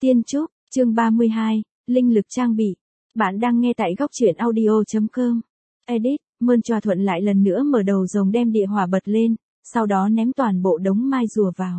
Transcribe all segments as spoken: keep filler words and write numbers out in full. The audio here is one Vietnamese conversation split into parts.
Tiên Trúc, chương ba mươi hai, Linh lực trang bị. Bạn đang nghe tại góc truyện audio.com. Edit, Mơn Choa Thuận lại lần nữa mở đầu rồng đem địa hỏa bật lên, sau đó ném toàn bộ đống mai rùa vào.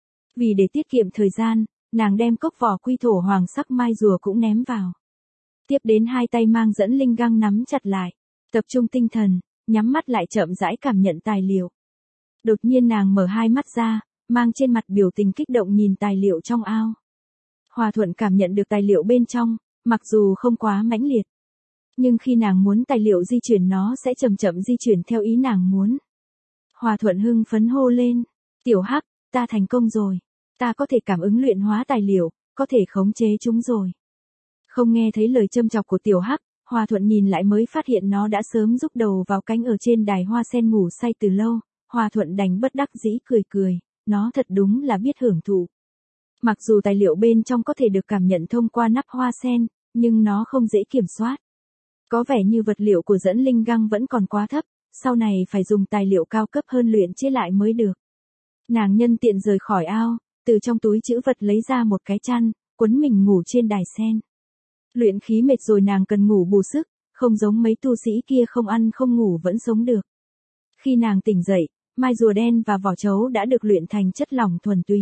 Vì để tiết kiệm thời gian, nàng đem cốc vỏ quy thổ hoàng sắc mai rùa cũng ném vào. Tiếp đến hai tay mang dẫn linh găng nắm chặt lại, tập trung tinh thần, nhắm mắt lại chậm rãi cảm nhận tài liệu. Đột nhiên nàng mở hai mắt ra, mang trên mặt biểu tình kích động nhìn tài liệu trong ao. Hòa Thuận cảm nhận được tài liệu bên trong, mặc dù không quá mãnh liệt. Nhưng khi nàng muốn tài liệu di chuyển nó sẽ chậm chậm di chuyển theo ý nàng muốn. Hòa Thuận hưng phấn hô lên, tiểu hắc, ta thành công rồi. Ta có thể cảm ứng luyện hóa tài liệu, có thể khống chế chúng rồi. Không nghe thấy lời châm chọc của tiểu hắc, Hòa Thuận nhìn lại mới phát hiện nó đã sớm rúc đầu vào cánh ở trên đài hoa sen ngủ say từ lâu. Hòa Thuận đành bất đắc dĩ cười cười, nó thật đúng là biết hưởng thụ. Mặc dù tài liệu bên trong có thể được cảm nhận thông qua nắp hoa sen, nhưng nó không dễ kiểm soát. Có vẻ như vật liệu của dẫn linh găng vẫn còn quá thấp, sau này phải dùng tài liệu cao cấp hơn luyện chế lại mới được. Nàng nhân tiện rời khỏi ao, từ trong túi trữ vật lấy ra một cái chăn, quấn mình ngủ trên đài sen. Luyện khí mệt rồi nàng cần ngủ bù sức, không giống mấy tu sĩ kia không ăn không ngủ vẫn sống được. Khi nàng tỉnh dậy, mai rùa đen và vỏ trấu đã được luyện thành chất lỏng thuần túy.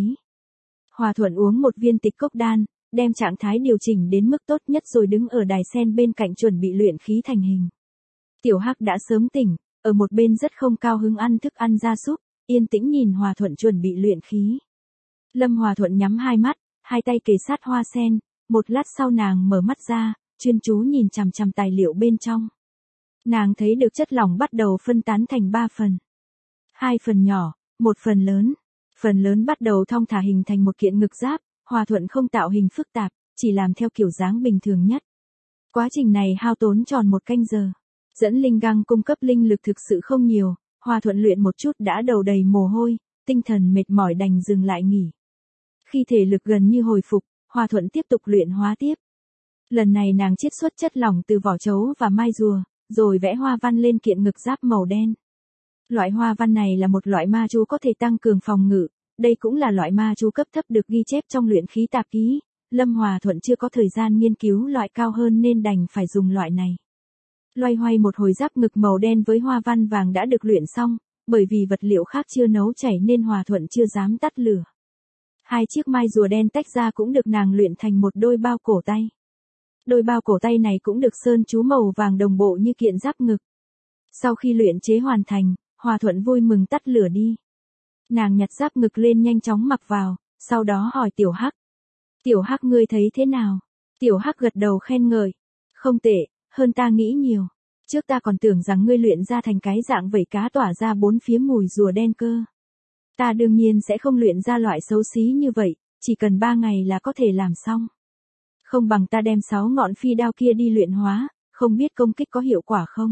Hòa Thuận uống một viên tịch cốc đan, đem trạng thái điều chỉnh đến mức tốt nhất rồi đứng ở đài sen bên cạnh chuẩn bị luyện khí thành hình. Tiểu Hắc đã sớm tỉnh, ở một bên rất không cao hứng ăn thức ăn gia súc, yên tĩnh nhìn Hòa Thuận chuẩn bị luyện khí. Lâm Hòa Thuận nhắm hai mắt, hai tay kề sát hoa sen, một lát sau nàng mở mắt ra, chuyên chú nhìn chằm chằm tài liệu bên trong. Nàng thấy được chất lỏng bắt đầu phân tán thành ba phần. Hai phần nhỏ, một phần lớn. Phần lớn bắt đầu thong thả hình thành một kiện ngực giáp, Hòa Thuận không tạo hình phức tạp, chỉ làm theo kiểu dáng bình thường nhất. Quá trình này hao tốn tròn một canh giờ. Dẫn linh găng cung cấp linh lực thực sự không nhiều, Hòa Thuận luyện một chút đã đầu đầy mồ hôi, tinh thần mệt mỏi đành dừng lại nghỉ. Khi thể lực gần như hồi phục, Hòa Thuận tiếp tục luyện hóa tiếp. Lần này nàng chiết xuất chất lỏng từ vỏ trấu và mai rùa, rồi vẽ hoa văn lên kiện ngực giáp màu đen. Loại hoa văn này là một loại ma chú có thể tăng cường phòng ngự, đây cũng là loại ma chú cấp thấp được ghi chép trong luyện khí tạp ký. Lâm Hòa Thuận chưa có thời gian nghiên cứu loại cao hơn nên đành phải dùng loại này. Loay hoay một hồi giáp ngực màu đen với hoa văn vàng đã được luyện xong, bởi vì vật liệu khác chưa nấu chảy nên Hòa Thuận chưa dám tắt lửa. Hai chiếc mai rùa đen tách ra cũng được nàng luyện thành một đôi bao cổ tay. Đôi bao cổ tay này cũng được sơn chú màu vàng đồng bộ như kiện giáp ngực. Sau khi luyện chế hoàn thành, Hòa Thuận vui mừng tắt lửa đi. Nàng nhặt giáp ngực lên nhanh chóng mặc vào, sau đó hỏi Tiểu Hắc. Tiểu Hắc ngươi thấy thế nào? Tiểu Hắc gật đầu khen ngợi. Không tệ, hơn ta nghĩ nhiều. Trước ta còn tưởng rằng ngươi luyện ra thành cái dạng vảy cá tỏa ra bốn phía mùi rùa đen cơ. Ta đương nhiên sẽ không luyện ra loại xấu xí như vậy, chỉ cần ba ngày là có thể làm xong. Không bằng ta đem sáu ngọn phi đao kia đi luyện hóa, không biết công kích có hiệu quả không?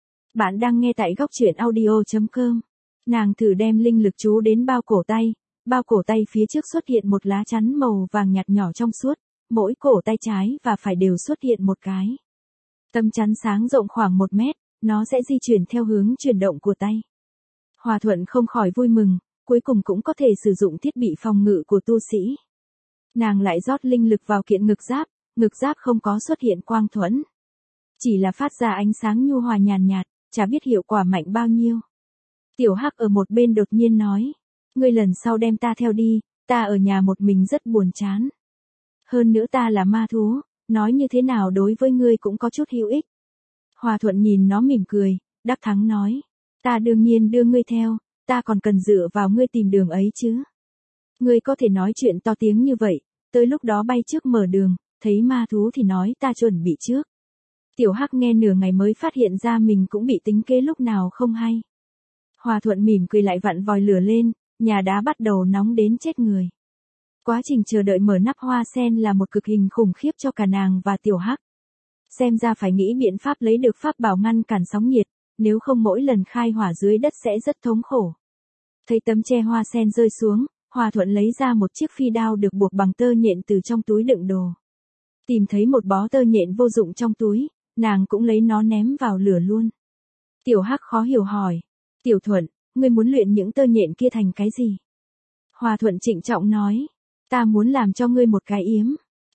Bạn đang nghe tại góc truyện audio.com. Nàng thử đem linh lực chú đến bao cổ tay, bao cổ tay phía trước xuất hiện một lá chắn màu vàng nhạt nhỏ trong suốt, mỗi cổ tay trái và phải đều xuất hiện một cái. Tấm chắn sáng rộng khoảng một mét, nó sẽ di chuyển theo hướng chuyển động của tay. Hòa Thuận không khỏi vui mừng, cuối cùng cũng có thể sử dụng thiết bị phòng ngự của tu sĩ. Nàng lại rót linh lực vào kiện ngực giáp, ngực giáp không có xuất hiện quang thuẫn. Chỉ là phát ra ánh sáng nhu hòa nhàn nhạt, chả biết hiệu quả mạnh bao nhiêu. Tiểu Hắc ở một bên đột nhiên nói, ngươi lần sau đem ta theo đi, ta ở nhà một mình rất buồn chán. Hơn nữa ta là ma thú, nói như thế nào đối với ngươi cũng có chút hữu ích. Hòa Thuận nhìn nó mỉm cười, đắc thắng nói, ta đương nhiên đưa ngươi theo, ta còn cần dựa vào ngươi tìm đường ấy chứ. Ngươi có thể nói chuyện to tiếng như vậy, tới lúc đó bay trước mở đường, thấy ma thú thì nói ta chuẩn bị trước. Tiểu Hắc nghe nửa ngày mới phát hiện ra mình cũng bị tính kế lúc nào không hay. Hòa Thuận mỉm cười lại vặn vòi lửa lên, nhà đá bắt đầu nóng đến chết người. Quá trình chờ đợi mở nắp hoa sen là một cực hình khủng khiếp cho cả nàng và Tiểu Hắc. Xem ra phải nghĩ biện pháp lấy được pháp bảo ngăn cản sóng nhiệt, nếu không mỗi lần khai hỏa dưới đất sẽ rất thống khổ. Thấy tấm che hoa sen rơi xuống, Hòa Thuận lấy ra một chiếc phi đao được buộc bằng tơ nhện từ trong túi đựng đồ. Tìm thấy một bó tơ nhện vô dụng trong túi, nàng cũng lấy nó ném vào lửa luôn. Tiểu Hắc khó hiểu hỏi, Tiểu Thuận, ngươi muốn luyện những tơ nhện kia thành cái gì? Hòa Thuận trịnh trọng nói, ta muốn làm cho ngươi một cái yếm.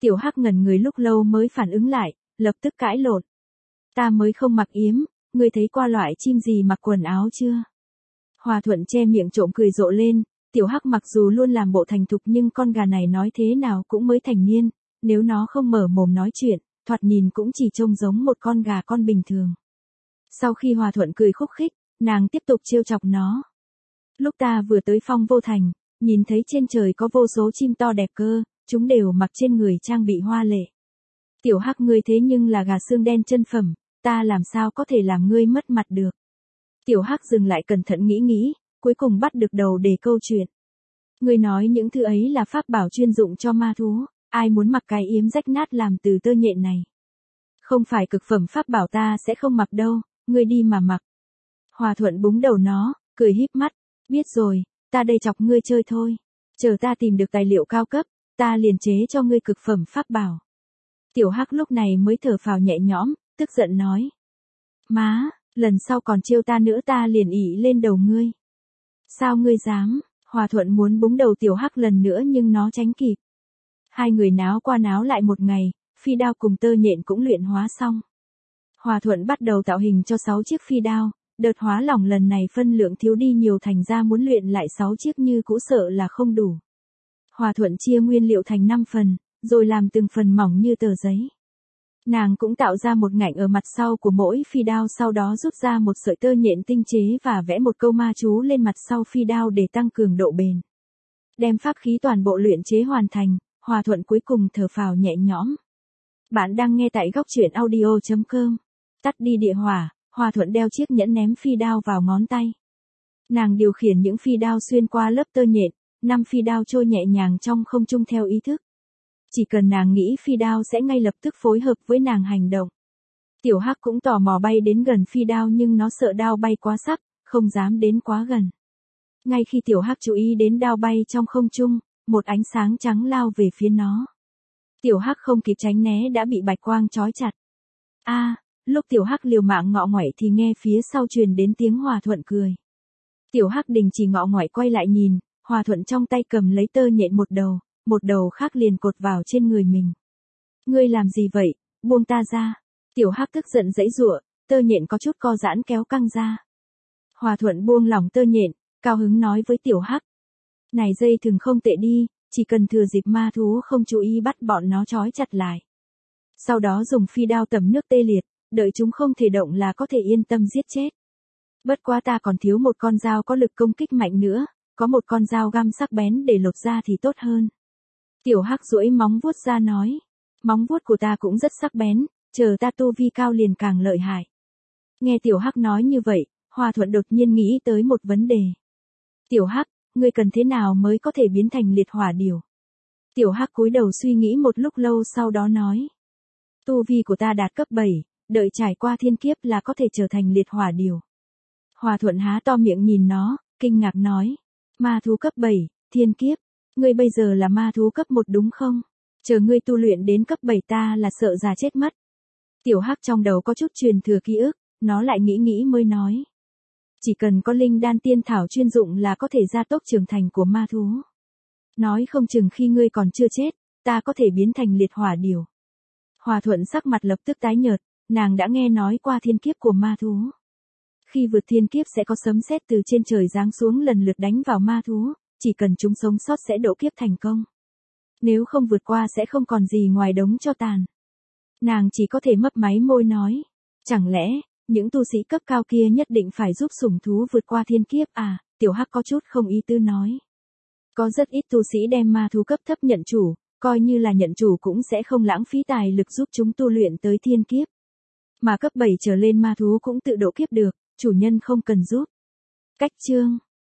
Tiểu Hắc ngẩn người lúc lâu mới phản ứng lại, lập tức cãi lộn. Ta mới không mặc yếm, ngươi thấy qua loại chim gì mặc quần áo chưa? Hòa Thuận che miệng trộm cười rộ lên, Tiểu Hắc mặc dù luôn làm bộ thành thục nhưng con gà này nói thế nào cũng mới thành niên, nếu nó không mở mồm nói chuyện, thoạt nhìn cũng chỉ trông giống một con gà con bình thường. Sau khi Hòa Thuận cười khúc khích, nàng tiếp tục trêu chọc nó. Lúc ta vừa tới Phong Vô Thành, nhìn thấy trên trời có vô số chim to đẹp cơ, chúng đều mặc trên người trang bị hoa lệ. Tiểu Hắc ngươi thế nhưng là gà xương đen chân phẩm, ta làm sao có thể làm ngươi mất mặt được. Tiểu Hắc dừng lại cẩn thận nghĩ nghĩ, cuối cùng bắt được đầu để câu chuyện. Ngươi nói những thứ ấy là pháp bảo chuyên dụng cho ma thú, ai muốn mặc cái yếm rách nát làm từ tơ nhện này. Không phải cực phẩm pháp bảo ta sẽ không mặc đâu, ngươi đi mà mặc. Hòa Thuận búng đầu nó, cười híp mắt, biết rồi, ta đây chọc ngươi chơi thôi. Chờ ta tìm được tài liệu cao cấp, ta liền chế cho ngươi cực phẩm pháp bảo. Tiểu Hắc lúc này mới thở phào nhẹ nhõm, tức giận nói. Má, lần sau còn trêu ta nữa ta liền ỉ lên đầu ngươi. Sao ngươi dám? Hòa Thuận muốn búng đầu Tiểu Hắc lần nữa nhưng nó tránh kịp. Hai người náo qua náo lại một ngày, phi đao cùng tơ nhện cũng luyện hóa xong. Hòa Thuận bắt đầu tạo hình cho sáu chiếc phi đao, đợt hóa lỏng lần này phân lượng thiếu đi nhiều thành ra muốn luyện lại sáu chiếc như cũ sợ là không đủ. Hòa Thuận chia nguyên liệu thành năm phần, rồi làm từng phần mỏng như tờ giấy. Nàng cũng tạo ra một ngạnh ở mặt sau của mỗi phi đao, sau đó rút ra một sợi tơ nhện tinh chế và vẽ một câu ma chú lên mặt sau phi đao để tăng cường độ bền. Đem pháp khí toàn bộ luyện chế hoàn thành, Hòa Thuận cuối cùng thở phào nhẹ nhõm. Bạn đang nghe tại góc truyện audio chấm com. Tắt đi địa hỏa, Hòa Thuận đeo chiếc nhẫn ném phi đao vào ngón tay. Nàng điều khiển những phi đao xuyên qua lớp tơ nhện, năm phi đao trôi nhẹ nhàng trong không trung theo ý thức. Chỉ cần nàng nghĩ phi đao sẽ ngay lập tức phối hợp với nàng hành động. Tiểu Hắc cũng tò mò bay đến gần phi đao nhưng nó sợ đao bay quá sắc, không dám đến quá gần. Ngay khi Tiểu Hắc chú ý đến đao bay trong không trung, một ánh sáng trắng lao về phía nó. Tiểu Hắc không kịp tránh né đã bị bạch quang trói chặt. A, à, lúc Tiểu Hắc liều mạng ngọ nguậy thì nghe phía sau truyền đến tiếng Hòa Thuận cười. Tiểu Hắc đình chỉ ngọ nguậy quay lại nhìn, Hòa Thuận trong tay cầm lấy tơ nhện một đầu, một đầu khác liền cột vào trên người mình. Ngươi làm gì vậy, buông ta ra. Tiểu Hắc tức giận giãy giụa, tơ nhện có chút co giãn kéo căng ra. Hòa Thuận buông lỏng tơ nhện, cao hứng nói với Tiểu Hắc. Này dây thừng không tệ đi, chỉ cần thừa dịp ma thú không chú ý bắt bọn nó trói chặt lại. Sau đó dùng phi đao tẩm nước tê liệt, đợi chúng không thể động là có thể yên tâm giết chết. Bất quá ta còn thiếu một con dao có lực công kích mạnh nữa, có một con dao găm sắc bén để lột da thì tốt hơn. Tiểu Hắc duỗi móng vuốt ra nói, móng vuốt của ta cũng rất sắc bén, chờ ta tu vi cao liền càng lợi hại. Nghe Tiểu Hắc nói như vậy, Hòa Thuận đột nhiên nghĩ tới một vấn đề. Tiểu Hắc, ngươi cần thế nào mới có thể biến thành liệt hỏa điểu? Tiểu Hắc cúi đầu suy nghĩ một lúc lâu sau đó nói. Tu vi của ta đạt cấp bảy, đợi trải qua thiên kiếp là có thể trở thành liệt hỏa điểu. Hòa Thuận há to miệng nhìn nó, kinh ngạc nói. Ma thú cấp bảy, thiên kiếp. Ngươi bây giờ là ma thú cấp một đúng không? Chờ ngươi tu luyện đến cấp bảy ta là sợ già chết mất. Tiểu Hắc trong đầu có chút truyền thừa ký ức, nó lại nghĩ nghĩ mới nói. Chỉ cần có linh đan tiên thảo chuyên dụng là có thể gia tốc trưởng thành của ma thú. Nói không chừng khi ngươi còn chưa chết, ta có thể biến thành liệt hỏa điểu. Hòa Thuận sắc mặt lập tức tái nhợt, nàng đã nghe nói qua thiên kiếp của ma thú. Khi vượt thiên kiếp sẽ có sấm sét từ trên trời giáng xuống lần lượt đánh vào ma thú, chỉ cần chúng sống sót sẽ độ kiếp thành công. Nếu không vượt qua sẽ không còn gì ngoài đống tro tàn. Nàng chỉ có thể mấp máy môi nói. Chẳng lẽ, những tu sĩ cấp cao kia nhất định phải giúp sủng thú vượt qua thiên kiếp à? Tiểu Hắc có chút không ý tư nói. Có rất ít tu sĩ đem ma thú cấp thấp nhận chủ, coi như là nhận chủ cũng sẽ không lãng phí tài lực giúp chúng tu luyện tới thiên kiếp. Mà cấp bảy trở lên ma thú cũng tự độ kiếp được, chủ nhân không cần giúp. Cách chương